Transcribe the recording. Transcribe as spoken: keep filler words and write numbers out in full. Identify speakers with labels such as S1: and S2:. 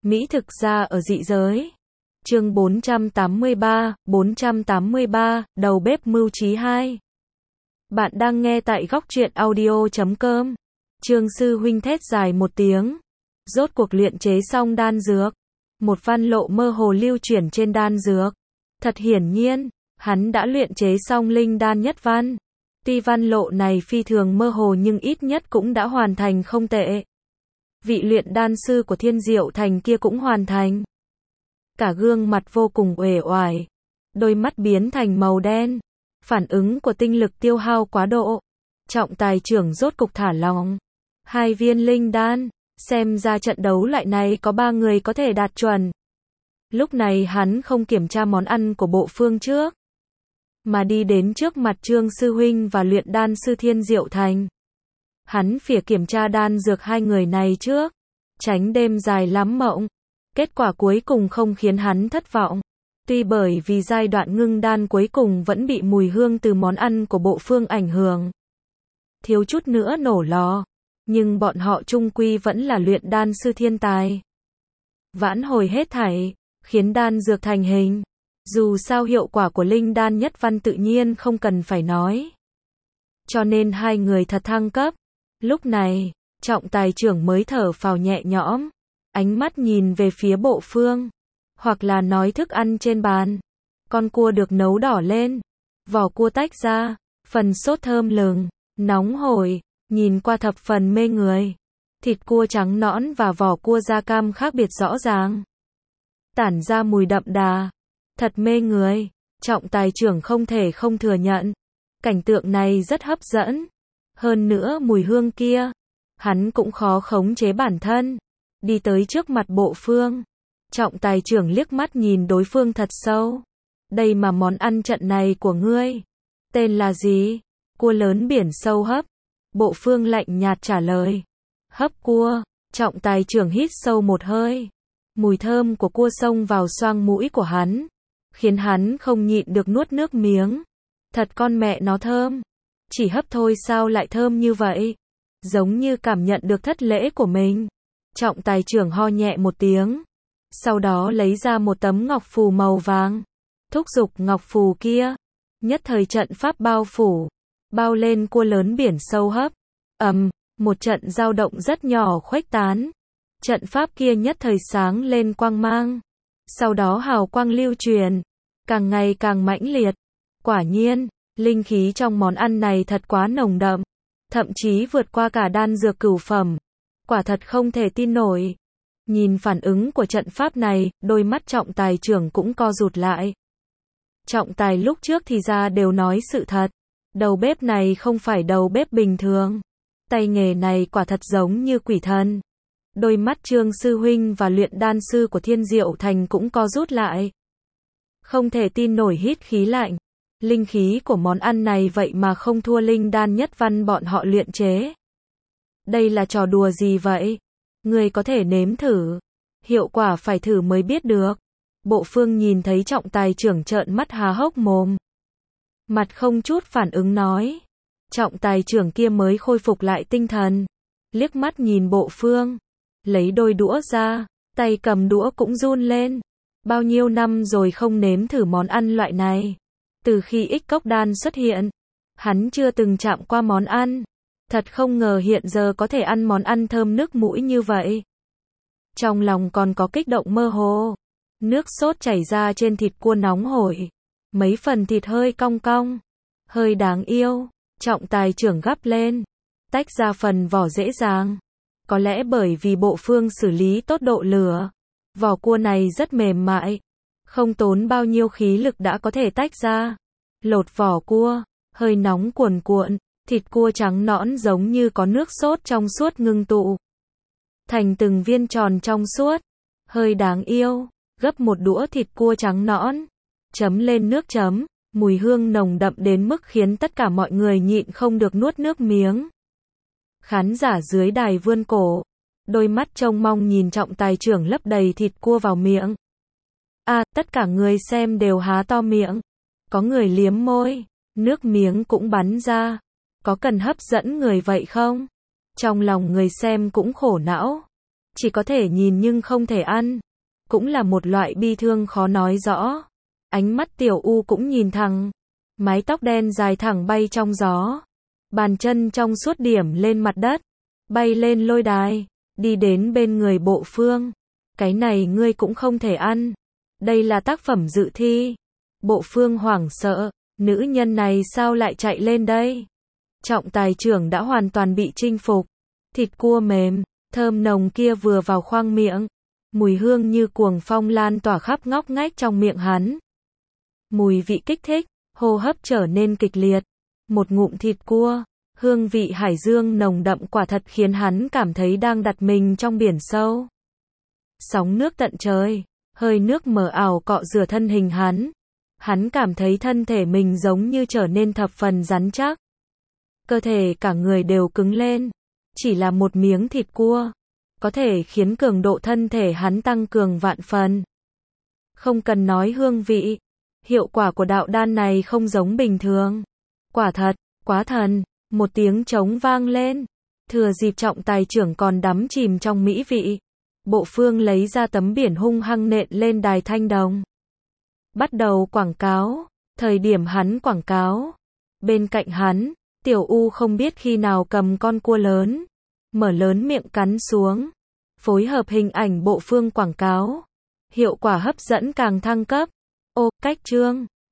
S1: Mỹ thực gia ở dị giới. Chương bốn trăm tám mươi ba, bốn trăm tám mươi ba, đầu bếp mưu trí hai. Bạn đang nghe tại góc truyện audio chấm com. Trương sư huynh thét dài một tiếng. Rốt cuộc luyện chế xong đan dược. Một văn lộ mơ hồ lưu chuyển trên đan dược. Thật hiển nhiên, hắn đã luyện chế xong linh đan nhất văn. Tuy văn lộ này phi thường mơ hồ nhưng ít nhất cũng đã hoàn thành không tệ. Vị luyện đan sư của Thiên Diệu Thành kia cũng hoàn thành. Cả gương mặt vô cùng uể oải, đôi mắt biến thành màu đen. Phản ứng của tinh lực tiêu hao quá độ. Trọng tài trưởng rốt cục thả lỏng. Hai viên linh đan, xem ra trận đấu lại này có ba người có thể đạt chuẩn. Lúc này hắn không kiểm tra món ăn của bộ phương trước, mà đi đến trước mặt Trương sư huynh và luyện đan sư Thiên Diệu Thành. Hắn phỉa kiểm tra đan dược hai người này trước, tránh đêm dài lắm mộng. Kết quả cuối cùng không khiến hắn thất vọng. Tuy bởi vì giai đoạn ngưng đan cuối cùng vẫn bị mùi hương từ món ăn của bộ phương ảnh hưởng, thiếu chút nữa nổ lò, nhưng bọn họ chung quy vẫn là luyện đan sư thiên tài. Vãn hồi hết thảy, khiến đan dược thành hình. Dù sao hiệu quả của linh đan nhất văn tự nhiên không cần phải nói. Cho nên hai người thật thăng cấp. Lúc này, trọng tài trưởng mới thở phào nhẹ nhõm. Ánh mắt nhìn về phía bộ phương. Hoặc là nói thức ăn trên bàn. Con cua được nấu đỏ lên. Vỏ cua tách ra. Phần sốt thơm lừng, nóng hổi, nhìn qua thập phần mê người. Thịt cua trắng nõn và vỏ cua da cam khác biệt rõ ràng. Tản ra mùi đậm đà. Thật mê người. Trọng tài trưởng không thể không thừa nhận. Cảnh tượng này rất hấp dẫn. Hơn nữa mùi hương kia, hắn cũng khó khống chế bản thân. Đi tới trước mặt bộ phương. Trọng tài trưởng liếc mắt nhìn đối phương thật sâu. Đây mà món ăn trận này của ngươi. Tên là gì? Cua lớn biển sâu hấp. Bộ phương lạnh nhạt trả lời. Hấp cua. Trọng tài trưởng hít sâu một hơi. Mùi thơm của cua xông vào xoang mũi của hắn, khiến hắn không nhịn được nuốt nước miếng. Thật con mẹ nó thơm. Chỉ hấp thôi sao lại thơm như vậy? Giống như cảm nhận được thất lễ của mình. Trọng tài trưởng ho nhẹ một tiếng. Sau đó lấy ra một tấm ngọc phù màu vàng. Thúc giục ngọc phù kia. Nhất thời trận pháp bao phủ. Bao lên cua lớn biển sâu hấp. Ầm, một trận dao động rất nhỏ khuếch tán. Trận pháp kia nhất thời sáng lên quang mang. Sau đó hào quang lưu truyền. Càng ngày càng mãnh liệt. Quả nhiên, linh khí trong món ăn này thật quá nồng đậm. Thậm chí vượt qua cả đan dược cửu phẩm. Quả thật không thể tin nổi. Nhìn phản ứng của trận pháp này, đôi mắt trọng tài trưởng cũng co rụt lại. Trọng tài lúc trước thì ra đều nói sự thật. Đầu bếp này không phải đầu bếp bình thường. Tay nghề này quả thật giống như quỷ thần. Đôi mắt Trương sư huynh và luyện đan sư của Thiên Diệu Thành cũng co rút lại. Không thể tin nổi hít khí lạnh. Linh khí của món ăn này vậy mà không thua linh đan nhất văn bọn họ luyện chế. Đây là trò đùa gì vậy? Người có thể nếm thử. Hiệu quả phải thử mới biết được. Bộ phương nhìn thấy trọng tài trưởng trợn mắt há hốc mồm. Mặt không chút phản ứng nói. Trọng tài trưởng kia mới khôi phục lại tinh thần. Liếc mắt nhìn bộ phương. Lấy đôi đũa ra. Tay cầm đũa cũng run lên. Bao nhiêu năm rồi không nếm thử món ăn loại này. Từ khi Ích Cốc Đan xuất hiện, hắn chưa từng chạm qua món ăn. Thật không ngờ hiện giờ có thể ăn món ăn thơm nước mũi như vậy. Trong lòng còn có kích động mơ hồ. Nước sốt chảy ra trên thịt cua nóng hổi. Mấy phần thịt hơi cong cong. Hơi đáng yêu. Trọng tài trưởng gắp lên. Tách ra phần vỏ dễ dàng. Có lẽ bởi vì bộ phương xử lý tốt độ lửa. Vỏ cua này rất mềm mại. Không tốn bao nhiêu khí lực đã có thể tách ra. Lột vỏ cua. Hơi nóng cuồn cuộn. Thịt cua trắng nõn giống như có nước sốt trong suốt ngưng tụ. Thành từng viên tròn trong suốt. Hơi đáng yêu. Gấp một đũa thịt cua trắng nõn. Chấm lên nước chấm. Mùi hương nồng đậm đến mức khiến tất cả mọi người nhịn không được nuốt nước miếng. Khán giả dưới đài vươn cổ. Đôi mắt trông mong nhìn trọng tài trưởng lấp đầy thịt cua vào miệng. À, tất cả người xem đều há to miệng. Có người liếm môi. Nước miếng cũng bắn ra. Có cần hấp dẫn người vậy không? Trong lòng người xem cũng khổ não. chỉ có thể nhìn nhưng không thể ăn. Cũng là một loại bi thương khó nói rõ. Ánh mắt Tiểu U cũng nhìn thẳng. Mái tóc đen dài thẳng bay trong gió. Bàn chân trong suốt điểm lên mặt đất. Bay lên lôi đài. Đi đến bên người Bộ Phương. Cái này ngươi cũng không thể ăn. Đây là tác phẩm dự thi. Bộ Phương hoảng sợ. Nữ nhân này sao lại chạy lên đây? Trọng tài trưởng đã hoàn toàn bị chinh phục. Thịt cua mềm, thơm nồng kia vừa vào khoang miệng. Mùi hương như cuồng phong lan tỏa khắp ngóc ngách trong miệng hắn. Mùi vị kích thích, hô hấp trở nên kịch liệt. Một ngụm thịt cua, hương vị hải dương nồng đậm quả thật khiến hắn cảm thấy đang đặt mình trong biển sâu. Sóng nước tận trời, hơi nước mờ ảo cọ rửa thân hình hắn. Hắn cảm thấy thân thể mình giống như trở nên thập phần rắn chắc. Cơ thể cả người đều cứng lên. Chỉ là một miếng thịt cua, có thể khiến cường độ thân thể hắn tăng cường vạn phần. Không cần nói hương vị, hiệu quả của đạo đan này không giống bình thường. Quả thật, quá thần, một tiếng trống vang lên. Thừa dịp trọng tài trưởng còn đắm chìm trong mỹ vị. Bộ Phương lấy ra tấm biển hung hăng nện lên đài thanh đồng. Bắt đầu quảng cáo, thời điểm hắn quảng cáo. Bên cạnh hắn, Tiểu U không biết khi nào cầm con cua lớn. Mở lớn miệng cắn xuống. Phối hợp hình ảnh Bộ Phương quảng cáo. Hiệu quả hấp dẫn càng thăng cấp. Ô, cách chương.